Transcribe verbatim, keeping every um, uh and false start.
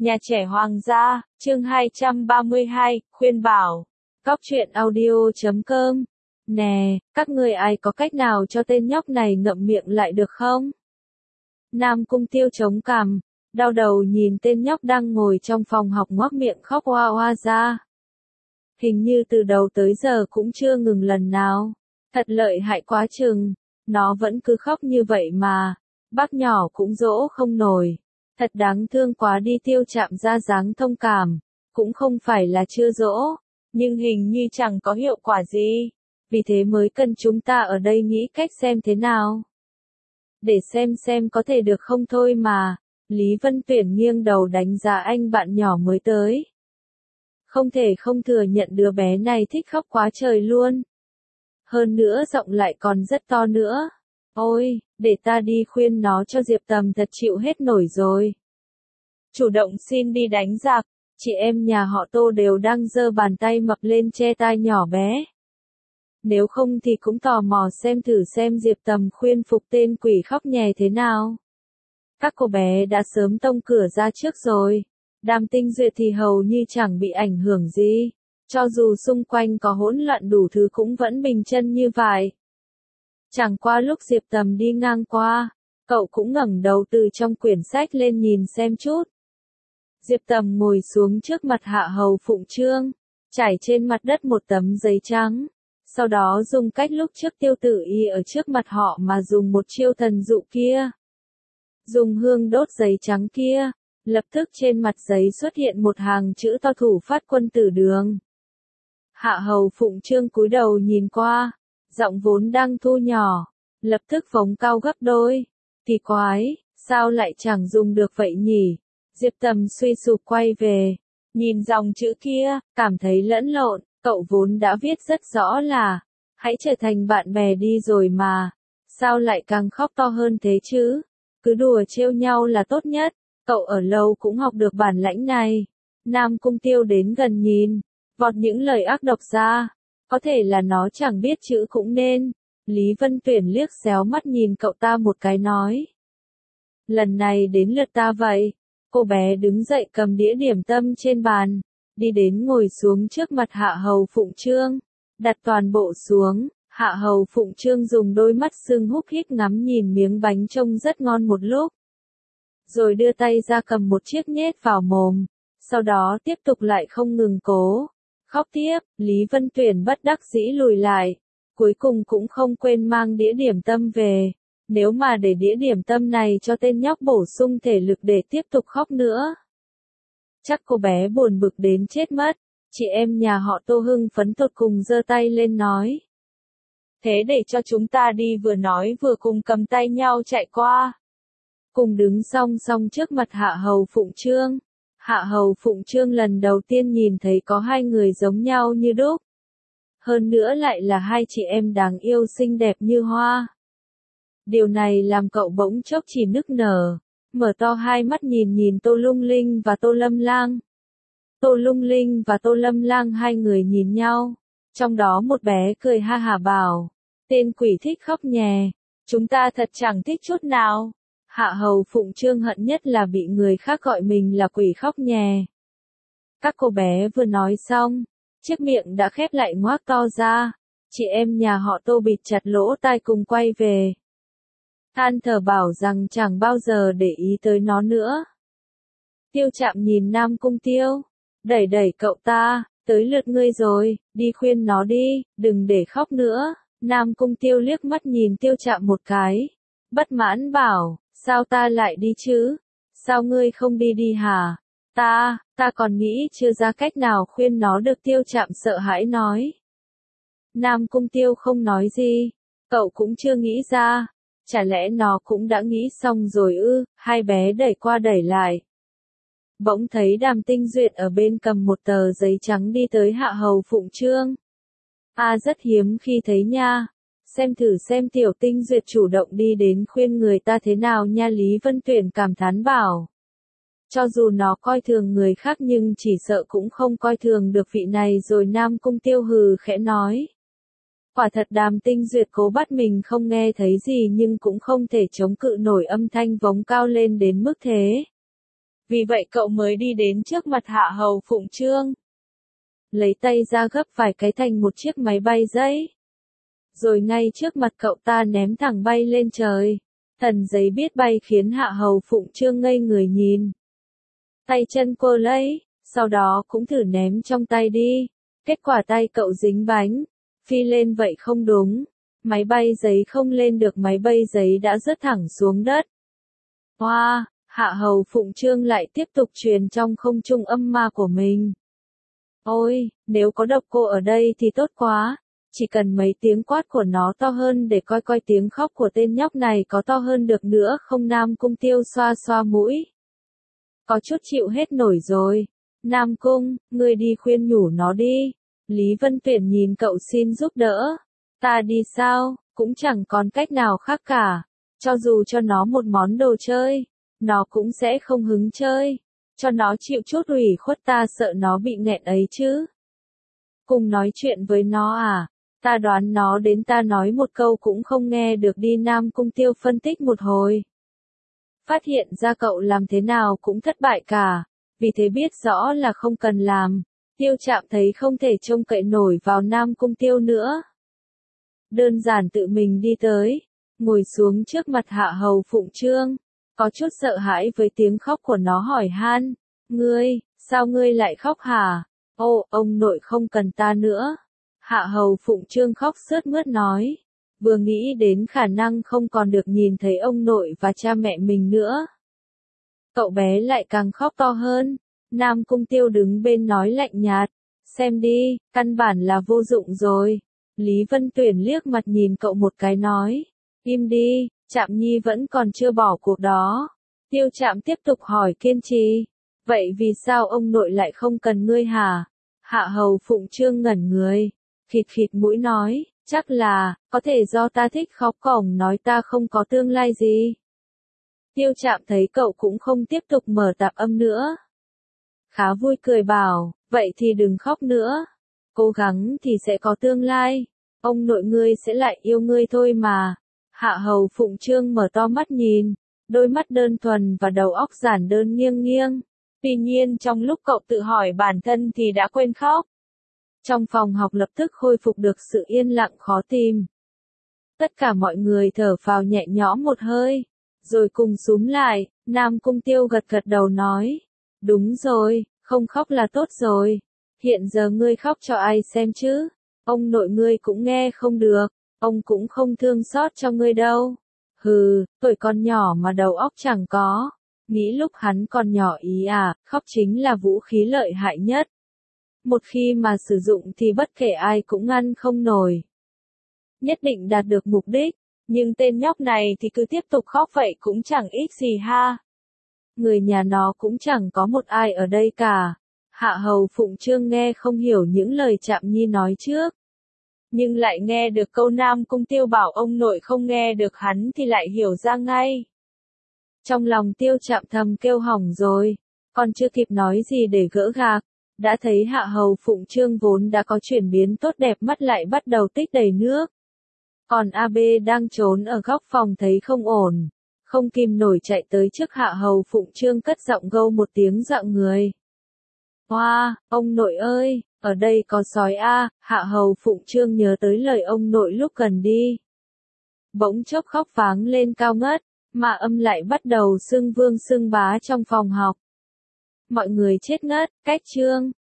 Nhà trẻ Hoàng gia, chương hai trăm ba mươi hai, khuyên bảo. Cóc truyện audio chấm com. Nè, các người ai có cách nào cho tên nhóc này ngậm miệng lại được không? Nam Cung Tiêu chống cằm, đau đầu nhìn tên nhóc đang ngồi trong phòng học ngoác miệng khóc oa oa ra. Hình như từ đầu tới giờ cũng chưa ngừng lần nào. Thật lợi hại quá chừng, nó vẫn cứ khóc như vậy mà. Bác nhỏ cũng dỗ không nổi. Thật đáng thương quá đi. Tiêu Trạm ra dáng thông cảm, cũng không phải là chưa dỗ, nhưng hình như chẳng có hiệu quả gì. Vì thế mới cần chúng ta ở đây nghĩ cách xem thế nào. Để xem xem có thể được không thôi mà. Lý Vân Tuyển nghiêng đầu đánh giá anh bạn nhỏ mới tới. Không thể không thừa nhận đứa bé này thích khóc quá trời luôn. Hơn nữa giọng lại còn rất to nữa. Ôi, để ta đi khuyên nó cho Diệp Tầm thật chịu hết nổi rồi. Chủ động xin đi đánh giặc, chị em nhà họ Tô đều đang giơ bàn tay mập lên che tai nhỏ bé. Nếu không thì cũng tò mò xem thử xem Diệp Tầm khuyên phục tên quỷ khóc nhè thế nào. Các cô bé đã sớm tông cửa ra trước rồi. Đàm Tinh Duyệt thì hầu như chẳng bị ảnh hưởng gì. Cho dù xung quanh có hỗn loạn đủ thứ cũng vẫn bình chân như vậy. Chẳng qua lúc Diệp Tầm đi ngang qua, cậu cũng ngẩng đầu từ trong quyển sách lên nhìn xem chút. Diệp Tầm ngồi xuống trước mặt Hạ Hầu Phụng Trương, trải trên mặt đất một tấm giấy trắng. Sau đó dùng cách lúc trước Tiêu Tử Y ở trước mặt họ mà dùng một chiêu thần dụ kia. Dùng hương đốt giấy trắng kia, lập tức trên mặt giấy xuất hiện một hàng chữ to thủ phát quân tử đường. Hạ Hầu Phụng Trương cúi đầu nhìn qua, giọng vốn đang thu nhỏ, lập tức phóng cao gấp đôi. Kỳ quái, sao lại chẳng dùng được vậy nhỉ? Diệp Tầm suy sụp quay về, nhìn dòng chữ kia, cảm thấy lẫn lộn. Cậu vốn đã viết rất rõ là, hãy trở thành bạn bè đi rồi mà, sao lại càng khóc to hơn thế chứ? Cứ đùa trêu nhau là tốt nhất, cậu ở lâu cũng học được bản lãnh này. Nam Cung Tiêu đến gần nhìn, vọt những lời ác độc ra, có thể là nó chẳng biết chữ cũng nên. Lý Vân Tuyển liếc xéo mắt nhìn cậu ta một cái nói. Lần này đến lượt ta vậy. Cô bé đứng dậy cầm đĩa điểm tâm trên bàn, đi đến ngồi xuống trước mặt Hạ Hầu Phụng Trương, đặt toàn bộ xuống. Hạ Hầu Phụng Trương dùng đôi mắt sưng húp hít ngắm nhìn miếng bánh trông rất ngon một lúc. Rồi đưa tay ra cầm một chiếc nhét vào mồm, sau đó tiếp tục lại không ngừng cố khóc tiếp. Lý Vân Tuyển bất đắc dĩ lùi lại, cuối cùng cũng không quên mang đĩa điểm tâm về. Nếu mà để đĩa điểm tâm này cho tên nhóc bổ sung thể lực để tiếp tục khóc nữa, chắc cô bé buồn bực đến chết mất. Chị em nhà họ Tô hưng phấn tột cùng giơ tay lên nói. Thế để cho chúng ta đi, vừa nói vừa cùng cầm tay nhau chạy qua. Cùng đứng song song trước mặt Hạ Hầu Phụng Trương. Hạ Hầu Phụng Trương lần đầu tiên nhìn thấy có hai người giống nhau như đúc. Hơn nữa lại là hai chị em đáng yêu xinh đẹp như hoa. Điều này làm cậu bỗng chốc chỉ nức nở, mở to hai mắt nhìn nhìn Tô Lung Linh và Tô Lâm Lang. Tô Lung Linh và Tô Lâm Lang hai người nhìn nhau, trong đó một bé cười ha hả bảo, tên quỷ thích khóc nhè, chúng ta thật chẳng thích chút nào. Hạ Hầu Phụng Trương hận nhất là bị người khác gọi mình là quỷ khóc nhè. Các cô bé vừa nói xong, chiếc miệng đã khép lại ngoác to ra, chị em nhà họ Tô bịt chặt lỗ tai cùng quay về. Than thở bảo rằng chẳng bao giờ để ý tới nó nữa. Tiêu Trạm nhìn Nam Cung Tiêu, đẩy đẩy cậu ta, tới lượt ngươi rồi, đi khuyên nó đi, đừng để khóc nữa. Nam Cung Tiêu liếc mắt nhìn Tiêu Trạm một cái, bất mãn bảo, sao ta lại đi chứ? Sao ngươi không đi đi hả? Ta, ta còn nghĩ chưa ra cách nào khuyên nó được. Tiêu Trạm sợ hãi nói. Nam Cung Tiêu không nói gì, cậu cũng chưa nghĩ ra. Chả lẽ nó cũng đã nghĩ xong rồi ư? Hai bé đẩy qua đẩy lại. Bỗng thấy Đàm Tinh Duyệt ở bên cầm một tờ giấy trắng đi tới Hạ Hầu Phụng Trương. À, rất hiếm khi thấy nha. Xem thử xem tiểu Tinh Duyệt chủ động đi đến khuyên người ta thế nào nha. Lý Vân Tuyển cảm thán bảo. Cho dù nó coi thường người khác nhưng chỉ sợ cũng không coi thường được vị này rồi. Nam Cung Tiêu hừ khẽ nói. Quả thật Đàm Tinh Duyệt cố bắt mình không nghe thấy gì nhưng cũng không thể chống cự nổi âm thanh vống cao lên đến mức thế. Vì vậy cậu mới đi đến trước mặt Hạ Hầu Phụng Trương. Lấy tay ra gấp vài cái thành một chiếc máy bay giấy. Rồi ngay trước mặt cậu ta ném thẳng bay lên trời. Tần giấy biết bay khiến Hạ Hầu Phụng Trương ngây người nhìn. Tay chân cô lấy, sau đó cũng thử ném trong tay đi. Kết quả tay cậu dính bánh, phi lên vậy không đúng. Máy bay giấy không lên được, máy bay giấy đã rớt thẳng xuống đất. Hoa, wow, Hạ Hầu Phụng Trương lại tiếp tục truyền trong không trung âm ma của mình. Ôi, nếu có độc cô ở đây thì tốt quá. Chỉ cần mấy tiếng quát của nó to hơn để coi coi tiếng khóc của tên nhóc này có to hơn được nữa không. Nam Cung Tiêu xoa xoa mũi. Có chút chịu hết nổi rồi. Nam Cung, ngươi đi khuyên nhủ nó đi. Lý Vân Tuyển nhìn cậu xin giúp đỡ. Ta đi sao, cũng chẳng còn cách nào khác cả. Cho dù cho nó một món đồ chơi, nó cũng sẽ không hứng chơi. Cho nó chịu chút ủy khuất, ta sợ nó bị nghẹn ấy chứ. Cùng nói chuyện với nó à? Ta đoán nó đến ta nói một câu cũng không nghe được đi. Nam Cung Tiêu phân tích một hồi. Phát hiện ra cậu làm thế nào cũng thất bại cả. Vì thế biết rõ là không cần làm. Tiêu Trạm thấy không thể trông cậy nổi vào Nam Cung Tiêu nữa. Đơn giản tự mình đi tới. Ngồi xuống trước mặt Hạ Hầu Phụng Trương. Có chút sợ hãi với tiếng khóc của nó hỏi han. Ngươi, sao ngươi lại khóc hả? Ô, ông nội không cần ta nữa. Hạ Hầu Phụng Trương khóc sướt mướt nói. Vừa nghĩ đến khả năng không còn được nhìn thấy ông nội và cha mẹ mình nữa. Cậu bé lại càng khóc to hơn. Nam Cung Tiêu đứng bên nói lạnh nhạt. Xem đi, căn bản là vô dụng rồi. Lý Vân Tuyển liếc mặt nhìn cậu một cái nói. Im đi, Trạm Nhi vẫn còn chưa bỏ cuộc đó. Tiêu Trạm tiếp tục hỏi kiên trì. Vậy vì sao ông nội lại không cần ngươi hả? Hạ Hầu Phụng Trương ngẩn người. Khịt khịt mũi nói. Chắc là, có thể do ta thích khóc cổng nói ta không có tương lai gì. Tiêu Trạm thấy cậu cũng không tiếp tục mở tạp âm nữa. Khá vui cười bảo, vậy thì đừng khóc nữa. Cố gắng thì sẽ có tương lai. Ông nội ngươi sẽ lại yêu ngươi thôi mà. Hạ Hầu Phụng Trương mở to mắt nhìn. Đôi mắt đơn thuần và đầu óc giản đơn nghiêng nghiêng. Tuy nhiên trong lúc cậu tự hỏi bản thân thì đã quên khóc. Trong phòng học lập tức khôi phục được sự yên lặng khó tìm. Tất cả mọi người thở phào nhẹ nhõm một hơi. Rồi cùng xúm lại, Nam Cung Tiêu gật gật đầu nói. Đúng rồi, không khóc là tốt rồi. Hiện giờ ngươi khóc cho ai xem chứ? Ông nội ngươi cũng nghe không được. Ông cũng không thương xót cho ngươi đâu. Hừ, tuổi con nhỏ mà đầu óc chẳng có. Nghĩ lúc hắn còn nhỏ ý à, khóc chính là vũ khí lợi hại nhất. Một khi mà sử dụng thì bất kể ai cũng ngăn không nổi. Nhất định đạt được mục đích, nhưng tên nhóc này thì cứ tiếp tục khóc vậy cũng chẳng ích gì ha. Người nhà nó cũng chẳng có một ai ở đây cả. Hạ Hầu Phụng Trương nghe không hiểu những lời Trạm Nhi nói trước. Nhưng lại nghe được câu Nam Cung Tiêu bảo ông nội không nghe được hắn thì lại hiểu ra ngay. Trong lòng Tiêu Trạm thầm kêu hỏng rồi, còn chưa kịp nói gì để gỡ gạc. Đã thấy Hạ Hầu Phụng Trương vốn đã có chuyển biến tốt đẹp mắt lại bắt đầu tích đầy nước. Còn a bê đang trốn ở góc phòng thấy không ổn. Không kìm nổi chạy tới trước Hạ Hầu Phụng Trương cất giọng gâu một tiếng dọa người. Hoa, wow, ông nội ơi, ở đây có sói a. Hạ Hầu Phụng Trương nhớ tới lời ông nội lúc gần đi. Bỗng chốc khóc pháng lên cao ngất, mà âm lại bắt đầu xưng vương xưng bá trong phòng học. Mọi người chết ngất, cách chương.